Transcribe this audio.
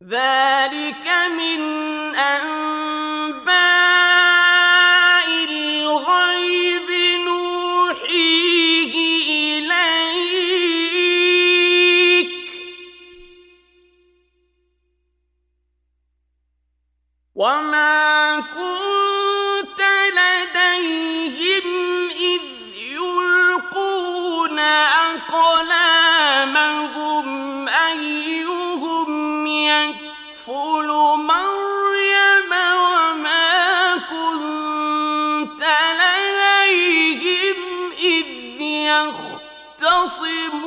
ذلك من أنباء الغيب نوحيه إليك وما كنت لديهم إذ يلقون أقلامهم أيهم يكفل مريم وما كنت لديهم إذ يختصمون